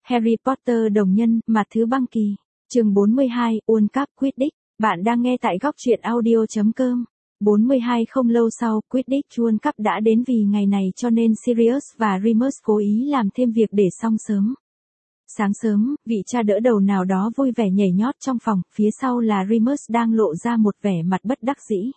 Harry Potter đồng nhân, mặt thứ băng kỳ. Chương 42, World Cup Quidditch. Bạn đang nghe tại góc truyện audio.com. 42 không lâu sau, Quidditch World Cup đã đến vì ngày này cho nên Sirius và Remus cố ý làm thêm việc để xong sớm. Sáng sớm, vị cha đỡ đầu nào đó vui vẻ nhảy nhót trong phòng, phía sau là Remus đang lộ ra một vẻ mặt bất đắc dĩ.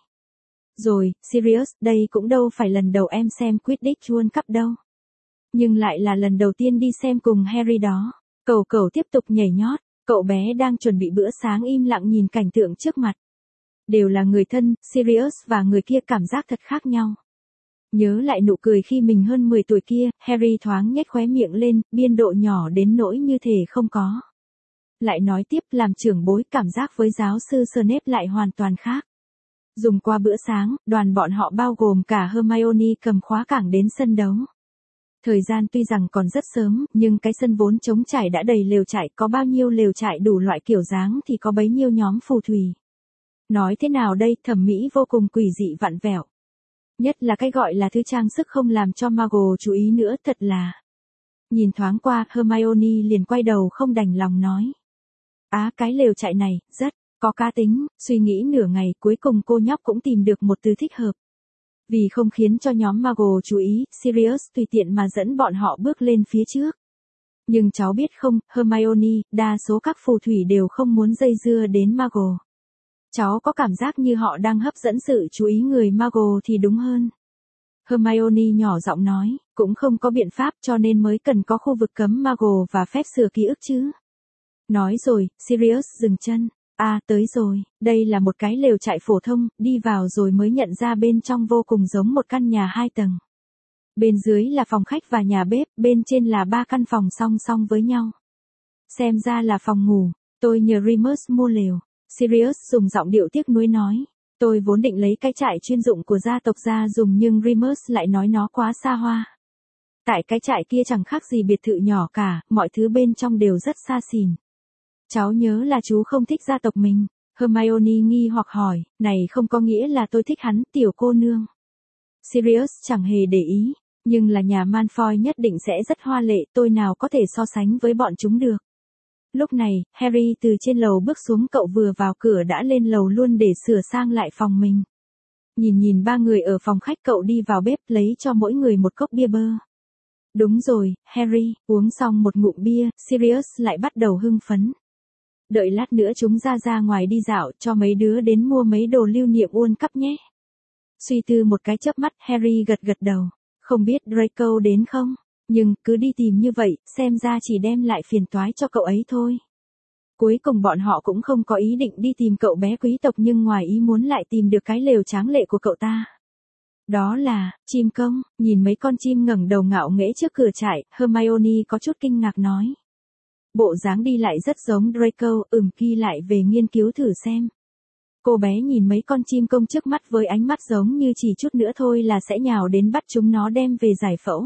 Rồi, Sirius, đây cũng đâu phải lần đầu em xem Quidditch World Cup đâu. Nhưng lại là lần đầu tiên đi xem cùng Harry đó. Cậu tiếp tục nhảy nhót, cậu bé đang chuẩn bị bữa sáng im lặng nhìn cảnh tượng trước mặt. Đều là người thân, Sirius và người kia cảm giác thật khác nhau. Nhớ lại nụ cười khi mình hơn 10 tuổi kia, Harry thoáng nhếch khóe miệng lên, biên độ nhỏ đến nỗi như thể không có. Lại nói tiếp, làm trưởng bối, cảm giác với giáo sư Snape lại hoàn toàn khác. Dùng qua bữa sáng, đoàn bọn họ bao gồm cả Hermione cầm khóa cảng đến sân đấu. Thời gian tuy rằng còn rất sớm, nhưng cái sân vốn trống trải đã đầy lều trại, có bao nhiêu lều trại đủ loại kiểu dáng thì có bấy nhiêu nhóm phù thủy. Nói thế nào đây, thẩm mỹ vô cùng quỷ dị vặn vẹo. Nhất là cái gọi là thứ trang sức không làm cho Muggle chú ý nữa, thật là. Nhìn thoáng qua, Hermione liền quay đầu không đành lòng nói. Cái lều trại này, rất có cá tính, suy nghĩ nửa ngày cuối cùng cô nhóc cũng tìm được một từ thích hợp. Vì không khiến cho nhóm Muggle chú ý, Sirius tùy tiện mà dẫn bọn họ bước lên phía trước. Nhưng cháu biết không, Hermione, đa số các phù thủy đều không muốn dây dưa đến Muggle. Cháu có cảm giác như họ đang hấp dẫn sự chú ý người Muggle thì đúng hơn. Hermione nhỏ giọng nói, cũng không có biện pháp cho nên mới cần có khu vực cấm Muggle và phép sửa ký ức chứ. Nói rồi, Sirius dừng chân. Tới rồi, đây là một cái lều trại phổ thông, đi vào rồi mới nhận ra bên trong vô cùng giống một căn nhà 2 tầng. Bên dưới là phòng khách và nhà bếp, bên trên là 3 căn phòng song song với nhau. Xem ra là phòng ngủ, tôi nhờ Remus mua lều. Sirius dùng giọng điệu tiếc nuối nói. Tôi vốn định lấy cái trại chuyên dụng của gia tộc ra dùng nhưng Remus lại nói nó quá xa hoa. Tại cái trại kia chẳng khác gì biệt thự nhỏ cả, mọi thứ bên trong đều rất xa xỉn. Cháu nhớ là chú không thích gia tộc mình. Hermione nghi hoặc hỏi, này không có nghĩa là tôi thích hắn, tiểu cô nương. Sirius chẳng hề để ý, nhưng là nhà Malfoy nhất định sẽ rất hoa lệ, tôi nào có thể so sánh với bọn chúng được. Lúc này, Harry từ trên lầu bước xuống, cậu vừa vào cửa đã lên lầu luôn để sửa sang lại phòng mình. Nhìn 3 người ở phòng khách, cậu đi vào bếp lấy cho mỗi người một cốc bia bơ. Đúng rồi, Harry, uống xong một ngụm bia, Sirius lại bắt đầu hưng phấn. Đợi lát nữa chúng ra ngoài đi dạo, cho mấy đứa đến mua mấy đồ lưu niệm World Cup nhé. Suy tư một cái chớp mắt, Harry gật đầu. Không biết Draco đến không? Nhưng, cứ đi tìm như vậy, xem ra chỉ đem lại phiền toái cho cậu ấy thôi. Cuối cùng bọn họ cũng không có ý định đi tìm cậu bé quý tộc nhưng ngoài ý muốn lại tìm được cái lều tráng lệ của cậu ta. Đó là, chim công, nhìn mấy con chim ngẩng đầu ngạo nghễ trước cửa trại, Hermione có chút kinh ngạc nói. Bộ dáng đi lại rất giống Draco, ghi lại về nghiên cứu thử xem. Cô bé nhìn mấy con chim công trước mắt với ánh mắt giống như chỉ chút nữa thôi là sẽ nhào đến bắt chúng nó đem về giải phẫu.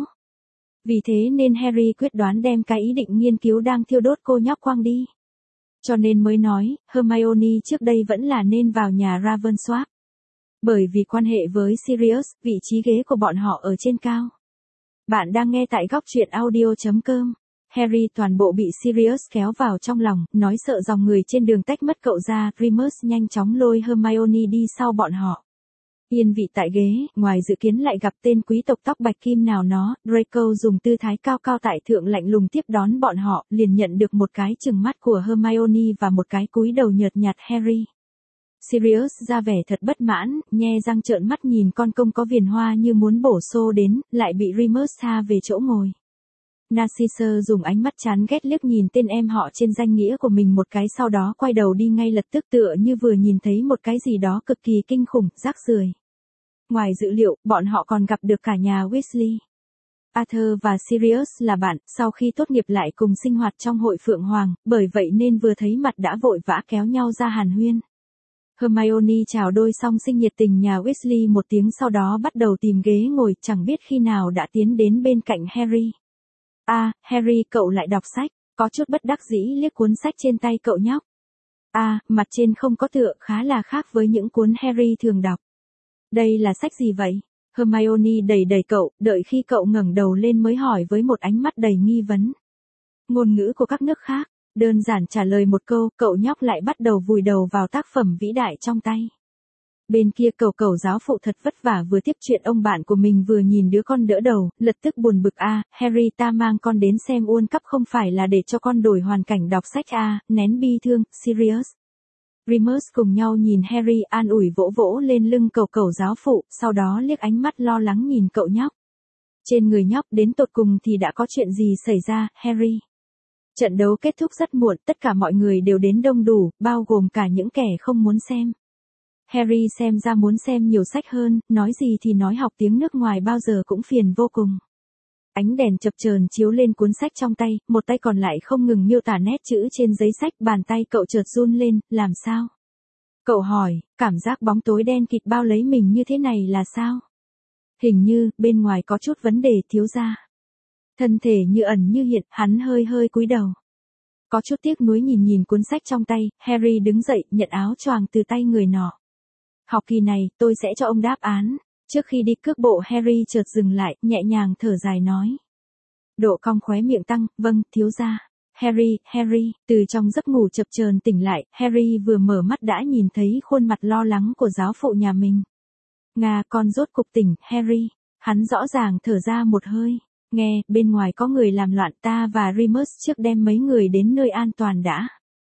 Vì thế nên Harry quyết đoán đem cái ý định nghiên cứu đang thiêu đốt cô nhóc quăng đi. Cho nên mới nói, Hermione trước đây vẫn là nên vào nhà Ravensworth. Bởi vì quan hệ với Sirius, vị trí ghế của bọn họ ở trên cao. Bạn đang nghe tại góc truyện audio.com. Harry toàn bộ bị Sirius kéo vào trong lòng, nói sợ dòng người trên đường tách mất cậu ra, Remus nhanh chóng lôi Hermione đi sau bọn họ. Yên vị tại ghế, ngoài dự kiến lại gặp tên quý tộc tóc bạch kim nào nó, Draco dùng tư thái cao cao tại thượng lạnh lùng tiếp đón bọn họ, liền nhận được một cái chừng mắt của Hermione và một cái cúi đầu nhợt nhạt Harry. Sirius ra vẻ thật bất mãn, nhe răng trợn mắt nhìn con công có viền hoa như muốn bổ xô đến, lại bị Remus tha về chỗ ngồi. Narcissa dùng ánh mắt chán ghét liếc nhìn tên em họ trên danh nghĩa của mình một cái sau đó quay đầu đi ngay lập tức tựa như vừa nhìn thấy một cái gì đó cực kỳ kinh khủng, rác rưởi. Ngoài dự liệu, bọn họ còn gặp được cả nhà Weasley. Arthur và Sirius là bạn, sau khi tốt nghiệp lại cùng sinh hoạt trong hội Phượng Hoàng, bởi vậy nên vừa thấy mặt đã vội vã kéo nhau ra hàn huyên. Hermione chào đôi song sinh nhiệt tình nhà Weasley một tiếng sau đó bắt đầu tìm ghế ngồi, chẳng biết khi nào đã tiến đến bên cạnh Harry. Harry, cậu lại đọc sách, có chút bất đắc dĩ liếc cuốn sách trên tay cậu nhóc. Mặt trên không có tựa, khá là khác với những cuốn Harry thường đọc. Đây là sách gì vậy? Hermione đẩy cậu, đợi khi cậu ngẩng đầu lên mới hỏi với một ánh mắt đầy nghi vấn. ngôn ngữ của các nước khác. Đơn giản trả lời một câu, cậu nhóc lại bắt đầu vùi đầu vào tác phẩm vĩ đại trong tay. Bên kia cậu giáo phụ thật vất vả vừa tiếp chuyện ông bạn của mình vừa nhìn đứa con đỡ đầu, lập tức buồn bực Harry ta mang con đến xem World Cup không phải là để cho con đổi hoàn cảnh đọc sách nén bi thương, Sirius. Remus cùng nhau nhìn Harry an ủi vỗ vỗ lên lưng cậu giáo phụ, sau đó liếc ánh mắt lo lắng nhìn cậu nhóc. Trên người nhóc đến tột cùng thì đã có chuyện gì xảy ra, Harry? Trận đấu kết thúc rất muộn, tất cả mọi người đều đến đông đủ, bao gồm cả những kẻ không muốn xem. Harry xem ra muốn xem nhiều sách hơn, nói gì thì nói học tiếng nước ngoài bao giờ cũng phiền vô cùng. Ánh đèn chập chờn chiếu lên cuốn sách trong tay, một tay còn lại không ngừng miêu tả nét chữ trên giấy sách, bàn tay cậu chợt run lên, làm sao? Cậu hỏi, cảm giác bóng tối đen kịt bao lấy mình như thế này là sao? Hình như, bên ngoài có chút vấn đề, thiếu gia. Thân thể như ẩn như hiện, hắn hơi cúi đầu. Có chút tiếc nuối nhìn cuốn sách trong tay, Harry đứng dậy, nhận áo choàng từ tay người nọ. Học kỳ này, tôi sẽ cho ông đáp án. Trước khi đi cước bộ Harry chợt dừng lại, nhẹ nhàng thở dài nói. Độ cong khóe miệng tăng, vâng, thiếu gia. Harry, từ trong giấc ngủ chập chờn tỉnh lại, Harry vừa mở mắt đã nhìn thấy khuôn mặt lo lắng của giáo phụ nhà mình. Con rốt cục tỉnh, Harry. Hắn rõ ràng thở ra một hơi. Nghe, bên ngoài có người làm loạn, ta và Remus trước đem mấy người đến nơi an toàn đã.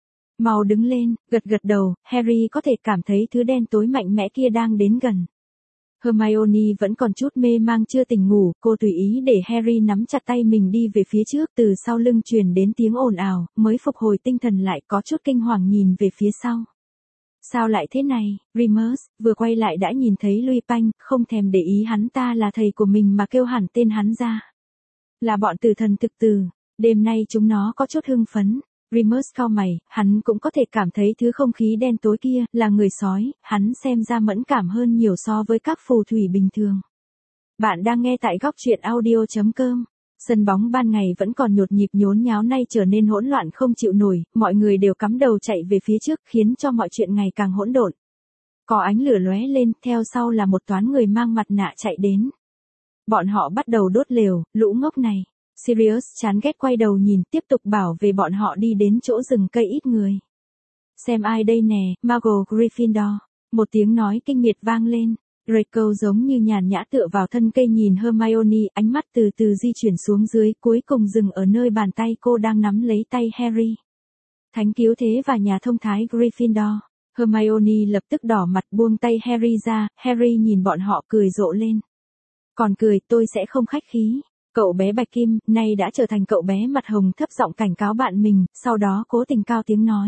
Mau đứng lên, gật đầu, Harry có thể cảm thấy thứ đen tối mạnh mẽ kia đang đến gần. Hermione vẫn còn chút mê mang chưa tỉnh ngủ, cô tùy ý để Harry nắm chặt tay mình đi về phía trước, từ sau lưng truyền đến tiếng ồn ào, mới phục hồi tinh thần lại, có chút kinh hoàng nhìn về phía sau. Sao lại thế này, Remus, vừa quay lại đã nhìn thấy Lupin, không thèm để ý hắn ta là thầy của mình mà kêu hẳn tên hắn ra. Là bọn tử thần thực tử, đêm nay chúng nó có chút hưng phấn. Remus cau mày, hắn cũng có thể cảm thấy thứ không khí đen tối kia, là người sói, hắn xem ra mẫn cảm hơn nhiều so với các phù thủy bình thường. Bạn đang nghe tại góc truyện audio.com. Sân bóng ban ngày vẫn còn nhột nhịp nhốn nháo, nay trở nên hỗn loạn không chịu nổi, mọi người đều cắm đầu chạy về phía trước, khiến cho mọi chuyện ngày càng hỗn độn. Có ánh lửa lóe lên, theo sau là một toán người mang mặt nạ chạy đến. Bọn họ bắt đầu đốt lều, lũ ngốc này. Sirius chán ghét quay đầu nhìn, tiếp tục bảo về bọn họ đi đến chỗ rừng cây ít người. Xem ai đây nè, Muggle Gryffindor. Một tiếng nói kinh miệt vang lên. Draco giống như nhàn nhã tựa vào thân cây nhìn Hermione, ánh mắt từ từ di chuyển xuống dưới, cuối cùng dừng ở nơi bàn tay cô đang nắm lấy tay Harry. Thánh cứu thế và nhà thông thái Gryffindor. Hermione lập tức đỏ mặt buông tay Harry ra, Harry nhìn bọn họ cười rộ lên. Còn cười, tôi sẽ không khách khí. Cậu bé Bạch Kim, nay đã trở thành cậu bé mặt hồng, thấp giọng cảnh cáo bạn mình, sau đó cố tình cao tiếng nói.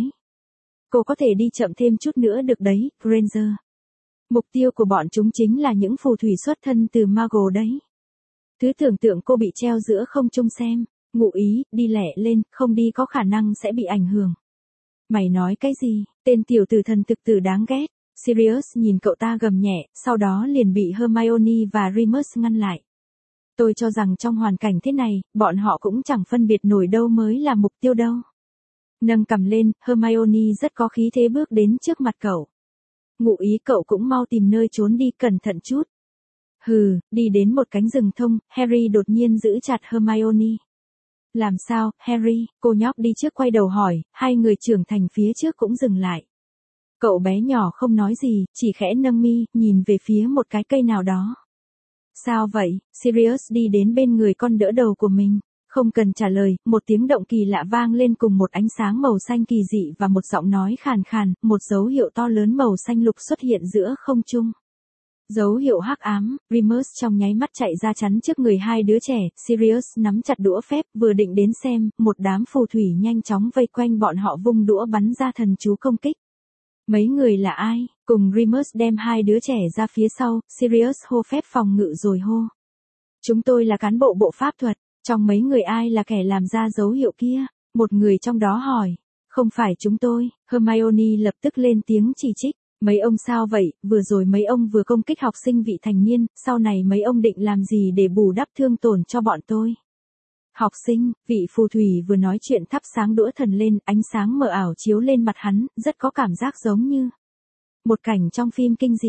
Cô có thể đi chậm thêm chút nữa được đấy, Granger. Mục tiêu của bọn chúng chính là những phù thủy xuất thân từ Muggle đấy. Thứ tưởng tượng cô bị treo giữa không trung xem, ngụ ý, đi lẹ lên, không đi có khả năng sẽ bị ảnh hưởng. Mày nói cái gì, tên tiểu tử thần thực tử đáng ghét. Sirius nhìn cậu ta gầm nhẹ, sau đó liền bị Hermione và Remus ngăn lại. Tôi cho rằng trong hoàn cảnh thế này, bọn họ cũng chẳng phân biệt nổi đâu mới là mục tiêu đâu. Nâng cằm lên, Hermione rất có khí thế bước đến trước mặt cậu. Ngụ ý cậu cũng mau tìm nơi trốn đi, cẩn thận chút. Hừ, đi đến một cánh rừng thông, Harry đột nhiên giữ chặt Hermione. Làm sao, Harry, cô nhóc đi trước quay đầu hỏi, hai người trưởng thành phía trước cũng dừng lại. Cậu bé nhỏ không nói gì, chỉ khẽ nâng mi, nhìn về phía một cái cây nào đó. Sao vậy? Sirius đi đến bên người con đỡ đầu của mình. Không cần trả lời, một tiếng động kỳ lạ vang lên cùng một ánh sáng màu xanh kỳ dị và một giọng nói khàn khàn, một dấu hiệu to lớn màu xanh lục xuất hiện giữa không trung. Dấu hiệu hắc ám, Remus trong nháy mắt chạy ra chắn trước người hai đứa trẻ, Sirius nắm chặt đũa phép vừa định đến xem, một đám phù thủy nhanh chóng vây quanh bọn họ vung đũa bắn ra thần chú công kích. Mấy người là ai? Cùng Remus đem hai đứa trẻ ra phía sau, Sirius hô phép phòng ngự rồi hô. Chúng tôi là cán bộ bộ pháp thuật, trong mấy người ai là kẻ làm ra dấu hiệu kia? Một người trong đó hỏi. Không phải chúng tôi, Hermione lập tức lên tiếng chỉ trích. Mấy ông sao vậy, vừa rồi mấy ông vừa công kích học sinh vị thành niên, sau này mấy ông định làm gì để bù đắp thương tổn cho bọn tôi? Học sinh, vị phù thủy vừa nói chuyện thắp sáng đũa thần lên, ánh sáng mờ ảo chiếu lên mặt hắn, rất có cảm giác giống như một cảnh trong phim kinh dị.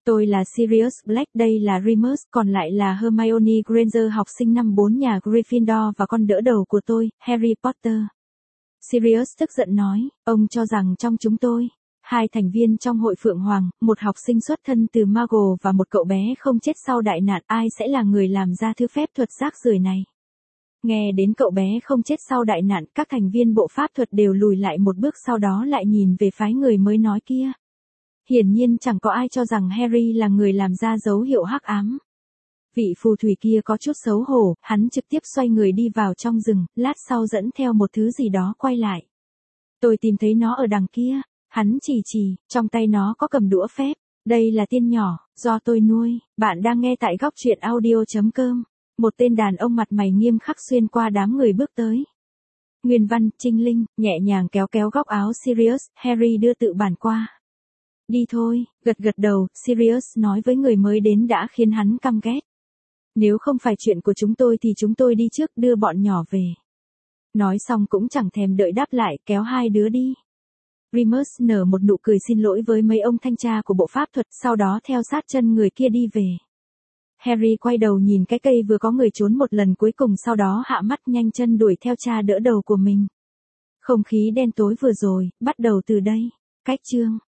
Tôi là Sirius Black, đây là Remus, còn lại là Hermione Granger, học sinh năm 4 nhà Gryffindor và con đỡ đầu của tôi, Harry Potter. Sirius tức giận nói, ông cho rằng trong chúng tôi, 2 thành viên trong hội Phượng Hoàng, một học sinh xuất thân từ Muggle và một cậu bé không chết sau đại nạn, ai sẽ là người làm ra thứ phép thuật rác rưởi này? Nghe đến cậu bé không chết sau đại nạn, các thành viên bộ pháp thuật đều lùi lại một bước, sau đó lại nhìn về phái người mới nói kia. Hiển nhiên chẳng có ai cho rằng Harry là người làm ra dấu hiệu hắc ám. Vị phù thủy kia có chút xấu hổ, hắn trực tiếp xoay người đi vào trong rừng, lát sau dẫn theo một thứ gì đó quay lại. Tôi tìm thấy nó ở đằng kia, hắn chỉ, trong tay nó có cầm đũa phép. Đây là tiên nhỏ, do tôi nuôi. Bạn đang nghe tại góc truyện audio.com. Một tên đàn ông mặt mày nghiêm khắc xuyên qua đám người bước tới. Nguyên văn, Trinh Linh, nhẹ nhàng kéo kéo góc áo Sirius, Harry đưa tự bản qua. Đi thôi, gật đầu, Sirius nói với người mới đến đã khiến hắn căm ghét. Nếu không phải chuyện của chúng tôi thì chúng tôi đi trước đưa bọn nhỏ về. Nói xong cũng chẳng thèm đợi đáp lại, kéo 2 đứa đi. Remus nở một nụ cười xin lỗi với mấy ông thanh tra của bộ pháp thuật, sau đó theo sát chân người kia đi về. Harry quay đầu nhìn cái cây vừa có người trốn một lần cuối cùng, sau đó hạ mắt nhanh chân đuổi theo cha đỡ đầu của mình. Không khí đen tối vừa rồi, bắt đầu từ đây. Cách chương